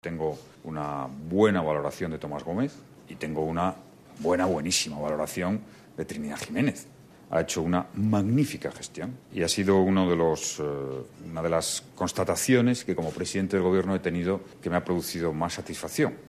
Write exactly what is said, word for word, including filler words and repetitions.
Tengo una buena valoración de Tomás Gómez y tengo una buena, buenísima valoración de Trinidad Jiménez. Ha hecho una magnífica gestión y ha sido uno de los, eh, una de las constataciones que como presidente del Gobierno he tenido que me ha producido más satisfacción.